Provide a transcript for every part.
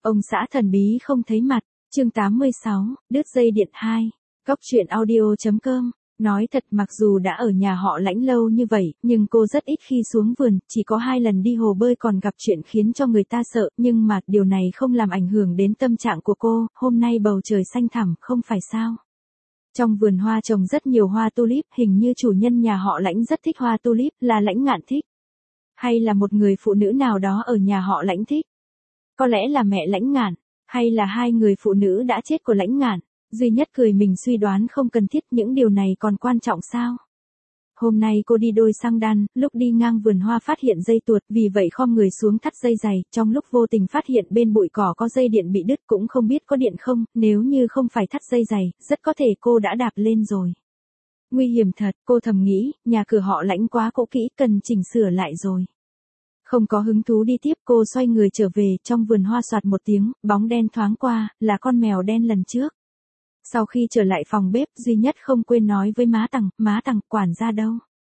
Ông xã thần bí không thấy mặt, chương 86, đứt dây điện 2, Cóc truyện audio.com. Nói thật mặc dù đã ở nhà họ Lãnh lâu như vậy, nhưng cô rất ít khi xuống vườn, chỉ có 2 lần đi hồ bơi còn gặp chuyện khiến cho người ta sợ, nhưng mà điều này không làm ảnh hưởng đến tâm trạng của cô, hôm nay bầu trời xanh thẳm, không phải sao. Trong vườn hoa trồng rất nhiều hoa tulip, hình như chủ nhân nhà họ Lãnh rất thích hoa tulip, là Lãnh Ngạn thích. Hay là một người phụ nữ nào đó ở nhà họ Lãnh thích. Có lẽ là mẹ Lãnh Ngạn, hay là 2 người phụ nữ đã chết của Lãnh Ngạn. Duy Nhất cười mình suy đoán không cần thiết, những điều này còn quan trọng sao. Hôm nay cô đi đôi xăng đan, lúc đi ngang vườn hoa phát hiện dây tuột, vì vậy khom người xuống thắt dây giày, trong lúc vô tình phát hiện bên bụi cỏ có dây điện bị đứt, cũng không biết có điện không, nếu như không phải thắt dây giày, rất có thể cô đã đạp lên rồi. Nguy hiểm thật, cô thầm nghĩ, nhà cửa họ Lãnh quá cũ kỹ, cần chỉnh sửa lại rồi. Không có hứng thú đi tiếp, cô xoay người trở về, trong vườn hoa soạt một tiếng, bóng đen thoáng qua, là con mèo đen lần trước. Sau khi trở lại phòng bếp, Duy Nhất không quên nói với má Tằng, quản gia đâu?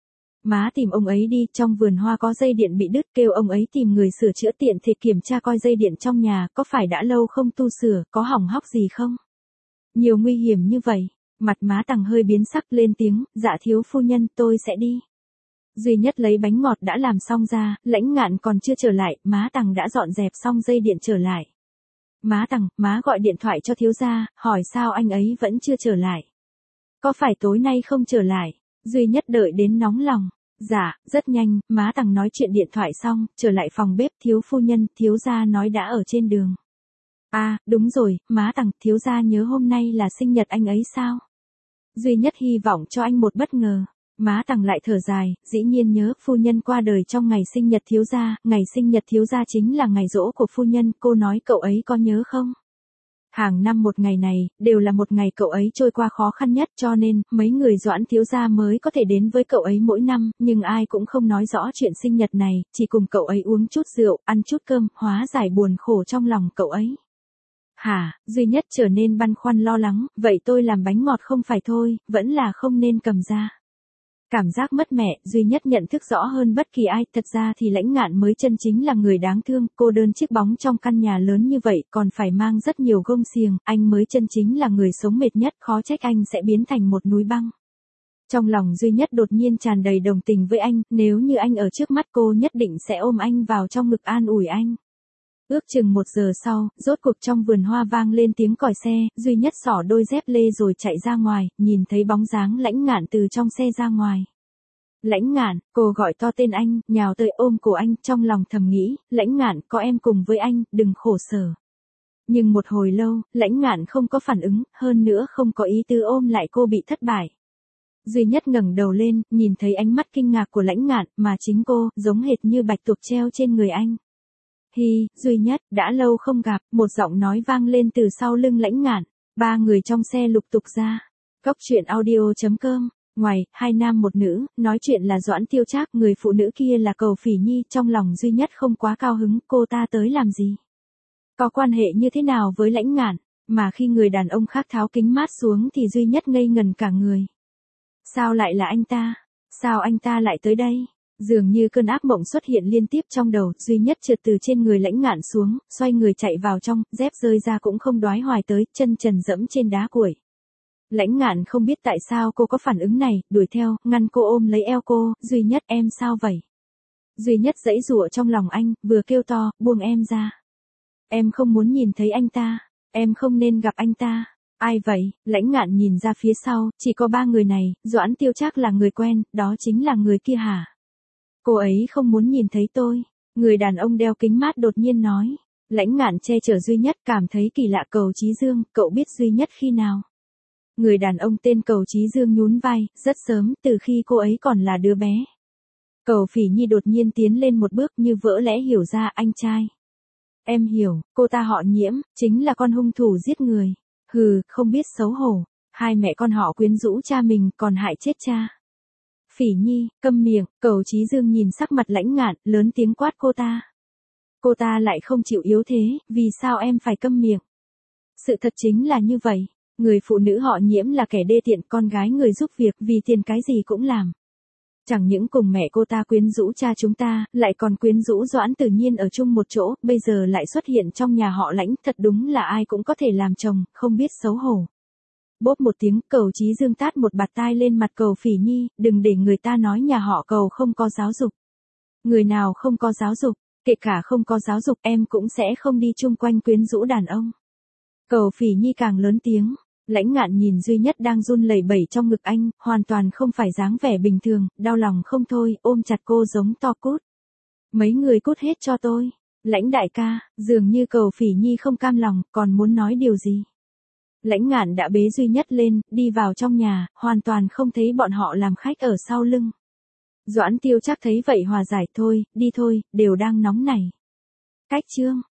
Má tìm ông ấy đi, trong vườn hoa có dây điện bị đứt, kêu ông ấy tìm người sửa chữa tiện thể kiểm tra coi dây điện trong nhà, có phải đã lâu không tu sửa, có hỏng hóc gì không? Nhiều nguy hiểm như vậy, mặt má Tằng hơi biến sắc lên tiếng, dạ thiếu phu nhân, tôi sẽ đi. Duy Nhất lấy bánh ngọt đã làm xong ra, Lãnh Ngạn còn chưa trở lại, má Tằng đã dọn dẹp xong dây điện trở lại. Má Tằng, má gọi điện thoại cho thiếu gia, hỏi sao anh ấy vẫn chưa trở lại. Có phải tối nay không trở lại? Duy Nhất đợi đến nóng lòng. Dạ, rất nhanh, má Tằng nói chuyện điện thoại xong, trở lại phòng bếp, thiếu phu nhân, thiếu gia nói đã ở trên đường. À, đúng rồi, má Tằng, thiếu gia nhớ hôm nay là sinh nhật anh ấy sao? Duy Nhất hy vọng cho anh một bất ngờ. Má Tằng lại thở dài, dĩ nhiên nhớ, phu nhân qua đời trong ngày sinh nhật thiếu gia, ngày sinh nhật thiếu gia chính là ngày giỗ của phu nhân, cô nói cậu ấy có nhớ không? Hàng năm một ngày này, đều là một ngày cậu ấy trôi qua khó khăn nhất, cho nên, mấy người Doãn thiếu gia mới có thể đến với cậu ấy mỗi năm, nhưng ai cũng không nói rõ chuyện sinh nhật này, chỉ cùng cậu ấy uống chút rượu, ăn chút cơm, hóa giải buồn khổ trong lòng cậu ấy. Hả, Duy Nhất trở nên băn khoăn lo lắng, vậy tôi làm bánh ngọt không phải thôi, vẫn là không nên cầm ra. Cảm giác mất mẹ, Duy Nhất nhận thức rõ hơn bất kỳ ai, thật ra thì Lãnh Ngạn mới chân chính là người đáng thương, cô đơn chiếc bóng trong căn nhà lớn như vậy, còn phải mang rất nhiều gông xiềng, anh mới chân chính là người sống mệt nhất, khó trách anh sẽ biến thành một núi băng. Trong lòng Duy Nhất đột nhiên tràn đầy đồng tình với anh, nếu như anh ở trước mắt cô nhất định sẽ ôm anh vào trong ngực an ủi anh. Ước chừng 1 giờ sau, rốt cuộc trong vườn hoa vang lên tiếng còi xe, Duy Nhất xỏ đôi dép lê rồi chạy ra ngoài, nhìn thấy bóng dáng Lãnh Ngạn từ trong xe ra ngoài. Lãnh Ngạn, cô gọi to tên anh, nhào tới ôm cổ anh, trong lòng thầm nghĩ, Lãnh Ngạn, có em cùng với anh, đừng khổ sở. Nhưng một hồi lâu, Lãnh Ngạn không có phản ứng, hơn nữa không có ý tứ ôm lại cô bị thất bại. Duy Nhất ngẩng đầu lên, nhìn thấy ánh mắt kinh ngạc của Lãnh Ngạn, mà chính cô, giống hệt như bạch tuộc treo trên người anh. Hi, Duy Nhất, đã lâu không gặp, một giọng nói vang lên từ sau lưng Lãnh Ngạn. 3 người trong xe lục tục ra. Cóc truyện audio.com. Ngoài, 2 nam 1 nữ, nói chuyện là Doãn Tiêu Trác, người phụ nữ kia là Cầu Phỉ Nhi, trong lòng Duy Nhất không quá cao hứng, cô ta tới làm gì? Có quan hệ như thế nào với Lãnh Ngạn? Mà khi người đàn ông khác tháo kính mát xuống thì Duy Nhất ngây ngần cả người. Sao lại là anh ta? Sao anh ta lại tới đây? Dường như cơn ác mộng xuất hiện liên tiếp trong đầu, Duy Nhất trượt từ trên người Lãnh Ngạn xuống, xoay người chạy vào trong, dép rơi ra cũng không đoái hoài tới, chân trần dẫm trên đá cuội. Lãnh Ngạn không biết tại sao cô có phản ứng này, đuổi theo, ngăn cô ôm lấy eo cô, Duy Nhất em sao vậy? Duy Nhất giãy giụa trong lòng anh, vừa kêu to, buông em ra. Em không muốn nhìn thấy anh ta, em không nên gặp anh ta. Ai vậy? Lãnh Ngạn nhìn ra phía sau, chỉ có 3 người này, Doãn Tiêu Trác là người quen, đó chính là người kia hả? Cô ấy không muốn nhìn thấy tôi. Người đàn ông đeo kính mát đột nhiên nói. Lãnh Ngạn che chở Duy Nhất, cảm thấy kỳ lạ. Cầu Chí Dương, cậu biết Duy Nhất khi nào? Người đàn ông tên Cầu Chí Dương nhún vai, rất sớm, từ khi cô ấy còn là đứa bé. Cầu Phỉ Nhi đột nhiên tiến lên một bước như vỡ lẽ hiểu ra, anh trai. Em hiểu, cô ta họ Nhiễm, chính là con hung thủ giết người. Hừ, không biết xấu hổ. 2 mẹ con họ quyến rũ cha mình, còn hại chết cha. Phỉ Nhi, câm miệng, Cầu Chí Dương nhìn sắc mặt Lãnh Ngạn, lớn tiếng quát cô ta. Cô ta lại không chịu yếu thế, vì sao em phải câm miệng? Sự thật chính là như vậy, người phụ nữ họ Nhiễm là kẻ đê tiện, con gái người giúp việc, vì tiền cái gì cũng làm. Chẳng những cùng mẹ cô ta quyến rũ cha chúng ta, lại còn quyến rũ Doãn Tử Nhiên ở chung một chỗ, bây giờ lại xuất hiện trong nhà họ Lãnh, thật đúng là ai cũng có thể làm chồng, không biết xấu hổ. Bốp một tiếng, Cầu Chí Dương tát một bạt tai lên mặt Cầu Phỉ Nhi, đừng để người ta nói nhà họ Cầu không có giáo dục. Người nào không có giáo dục, kể cả không có giáo dục em cũng sẽ không đi chung quanh quyến rũ đàn ông. Cầu Phỉ Nhi càng lớn tiếng. Lãnh Ngạn nhìn Duy Nhất đang run lẩy bẩy trong ngực anh, hoàn toàn không phải dáng vẻ bình thường, đau lòng không thôi, ôm chặt cô giống to cút. Mấy người cút hết cho tôi. Lãnh đại ca, dường như Cầu Phỉ Nhi không cam lòng, còn muốn nói điều gì. Lãnh Ngạn đã bế Duy Nhất lên, đi vào trong nhà, hoàn toàn không thấy bọn họ làm khách ở sau lưng. Doãn Tiêu Trác thấy vậy hòa giải thôi, đi thôi, đều đang nóng nảy. Cách chương